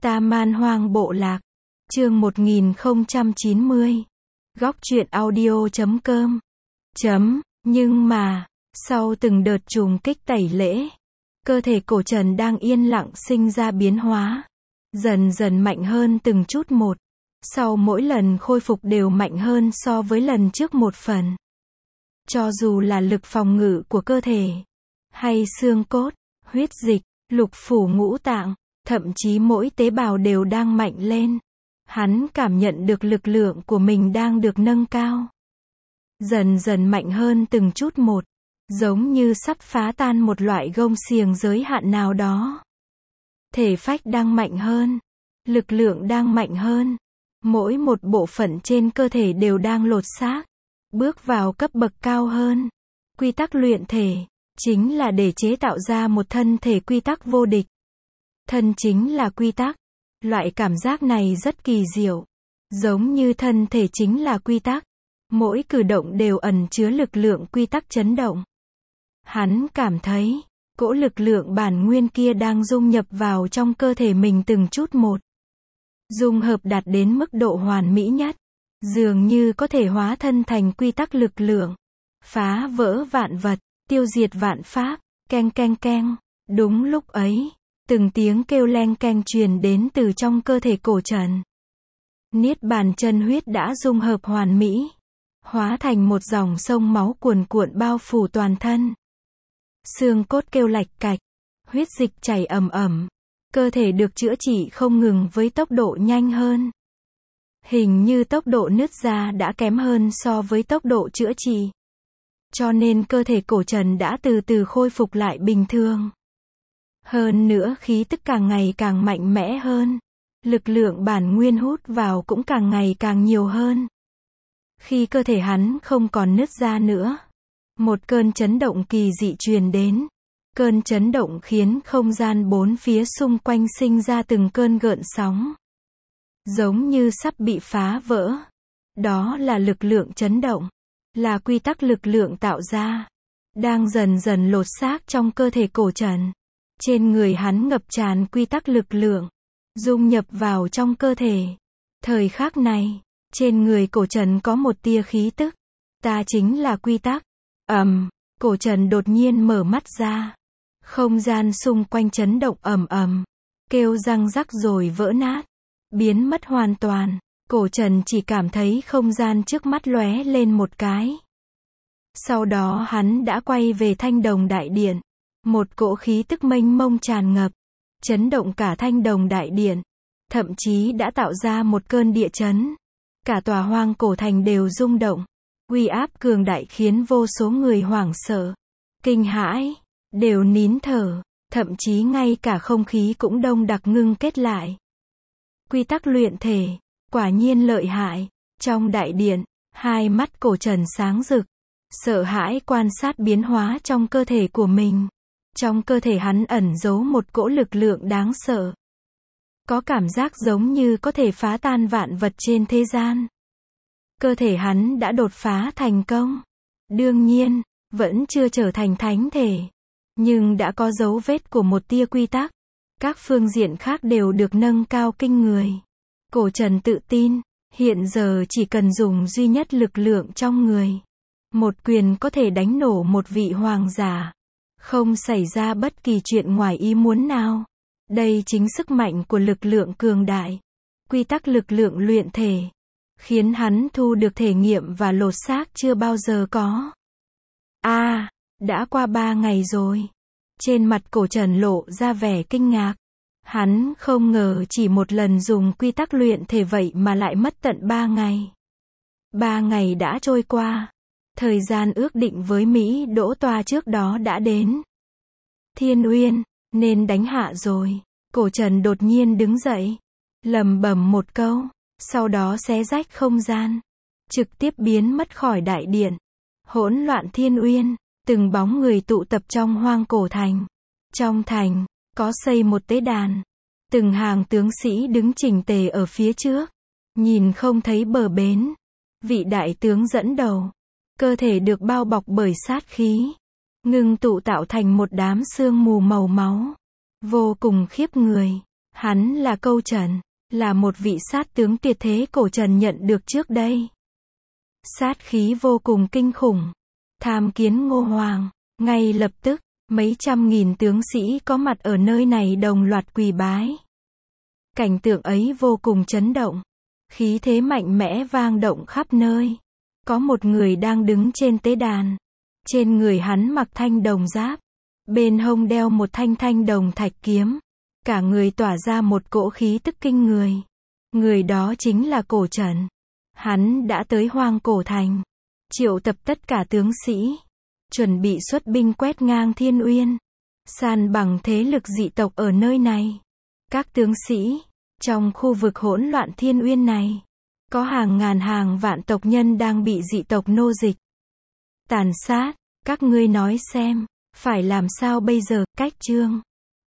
Ta Man Hoang Bộ Lạc. Chương 1090. Góc truyện audio.com. Nhưng mà, sau từng đợt trùng kích tẩy lễ, cơ thể cổ Trần đang yên lặng sinh ra biến hóa, dần dần mạnh hơn từng chút một. Sau mỗi lần khôi phục đều mạnh hơn so với lần trước một phần. Cho dù là lực phòng ngự của cơ thể, hay xương cốt, huyết dịch, lục phủ ngũ tạng, thậm chí mỗi tế bào đều đang mạnh lên. Hắn cảm nhận được lực lượng của mình đang được nâng cao. Dần dần mạnh hơn từng chút một, giống như sắp phá tan một loại gông xiềng giới hạn nào đó. Thể phách đang mạnh hơn, lực lượng đang mạnh hơn. Mỗi một bộ phận trên cơ thể đều đang lột xác, bước vào cấp bậc cao hơn. Quy tắc luyện thể, chính là để chế tạo ra một thân thể quy tắc vô địch. Thân chính là quy tắc. Loại cảm giác này rất kỳ diệu. Giống như thân thể chính là quy tắc. Mỗi cử động đều ẩn chứa lực lượng quy tắc chấn động. Hắn cảm thấy, cỗ lực lượng bản nguyên kia đang dung nhập vào trong cơ thể mình từng chút một. Dung hợp đạt đến mức độ hoàn mỹ nhất. Dường như có thể hóa thân thành quy tắc lực lượng. Phá vỡ vạn vật, tiêu diệt vạn pháp, keng keng keng. Đúng lúc ấy, từng tiếng kêu leng keng truyền đến từ trong cơ thể cổ Trần. Niết bàn chân huyết đã dung hợp hoàn mỹ, hóa thành một dòng sông máu cuồn cuộn bao phủ toàn thân. Xương cốt kêu lạch cạch, huyết dịch chảy ầm ầm, cơ thể được chữa trị không ngừng với tốc độ nhanh hơn. Hình như tốc độ nứt ra đã kém hơn so với tốc độ chữa trị. Cho nên cơ thể cổ Trần đã từ từ khôi phục lại bình thường. Hơn nữa khí tức càng ngày càng mạnh mẽ hơn. Lực lượng bản nguyên hút vào cũng càng ngày càng nhiều hơn. Khi cơ thể hắn không còn nứt ra nữa, một cơn chấn động kỳ dị truyền đến. Cơn chấn động khiến không gian bốn phía xung quanh sinh ra từng cơn gợn sóng. Giống như sắp bị phá vỡ. Đó là lực lượng chấn động. Là quy tắc lực lượng tạo ra. Đang dần dần lột xác trong cơ thể cổ Trần. Trên người hắn ngập tràn quy tắc lực lượng. Dung nhập vào trong cơ thể. Thời khắc này, trên người cổ Trần có một tia khí tức. Ta chính là quy tắc. Cổ Trần đột nhiên mở mắt ra. Không gian xung quanh chấn động ầm ầm. Kêu răng rắc rồi vỡ nát. Biến mất hoàn toàn. Cổ Trần chỉ cảm thấy không gian trước mắt lóe lên một cái. Sau đó hắn đã quay về Thanh Đồng Đại Điện. Một cỗ khí tức mênh mông tràn ngập. Chấn động cả Thanh Đồng Đại Điện. Thậm chí đã tạo ra một cơn địa chấn. Cả tòa hoang cổ thành đều rung động. Uy áp cường đại khiến vô số người hoảng sợ. Kinh hãi. Đều nín thở. Thậm chí ngay cả không khí cũng đông đặc ngưng kết lại. Quy tắc luyện thể. Quả nhiên lợi hại. Trong đại điện, hai mắt cổ Trần sáng rực. Sợ hãi quan sát biến hóa trong cơ thể của mình. Trong cơ thể hắn ẩn giấu một cỗ lực lượng đáng sợ. Có cảm giác giống như có thể phá tan vạn vật trên thế gian. Cơ thể hắn đã đột phá thành công. Đương nhiên, vẫn chưa trở thành thánh thể. Nhưng đã có dấu vết của một tia quy tắc. Các phương diện khác đều được nâng cao kinh người. Cổ Trần tự tin, hiện giờ chỉ cần dùng duy nhất lực lượng trong người. Một quyền có thể đánh nổ một vị hoàng giả. Không xảy ra bất kỳ chuyện ngoài ý muốn nào. Đây chính sức mạnh của lực lượng cường đại. Quy tắc lực lượng luyện thể. Khiến hắn thu được thể nghiệm và lột xác chưa bao giờ có. Đã qua 3 ngày rồi. Trên mặt cổ Trần lộ ra vẻ kinh ngạc. Hắn không ngờ chỉ một lần dùng quy tắc luyện thể vậy mà lại mất tận 3 ngày. 3 ngày đã trôi qua. Thời gian ước định với Mỹ Đỗ Toa trước đó đã đến. Thiên Uyên, nên đánh hạ rồi. Cổ Trần đột nhiên đứng dậy. Lẩm bẩm một câu. Sau đó xé rách không gian. Trực tiếp biến mất khỏi đại điện. Hỗn loạn Thiên Uyên. Từng bóng người tụ tập trong hoang cổ thành. Trong thành, có xây một tế đàn. Từng hàng tướng sĩ đứng chỉnh tề ở phía trước. Nhìn không thấy bờ bến. Vị đại tướng dẫn đầu. Cơ thể được bao bọc bởi sát khí. Ngưng tụ tạo thành một đám sương mù màu máu. Vô cùng khiếp người. Hắn là Câu Trần, là một vị sát tướng tuyệt thế cổ Trần nhận được trước đây. Sát khí vô cùng kinh khủng. Tham kiến Ngô Hoàng. Ngay lập tức, mấy trăm nghìn tướng sĩ có mặt ở nơi này đồng loạt quỳ bái. Cảnh tượng ấy vô cùng chấn động. Khí thế mạnh mẽ vang động khắp nơi. Có một người đang đứng trên tế đàn. Trên người hắn mặc thanh đồng giáp. Bên hông đeo một thanh đồng thạch kiếm. Cả người tỏa ra một cỗ khí tức kinh người. Người đó chính là cổ Trần. Hắn đã tới Hoang Cổ Thành. Triệu tập tất cả tướng sĩ. Chuẩn bị xuất binh quét ngang Thiên Uyên. San bằng thế lực dị tộc ở nơi này. Các tướng sĩ, trong khu vực hỗn loạn Thiên Uyên này, có hàng ngàn hàng vạn tộc nhân đang bị dị tộc nô dịch. Tàn sát, các ngươi nói xem, phải làm sao bây giờ, cách chương.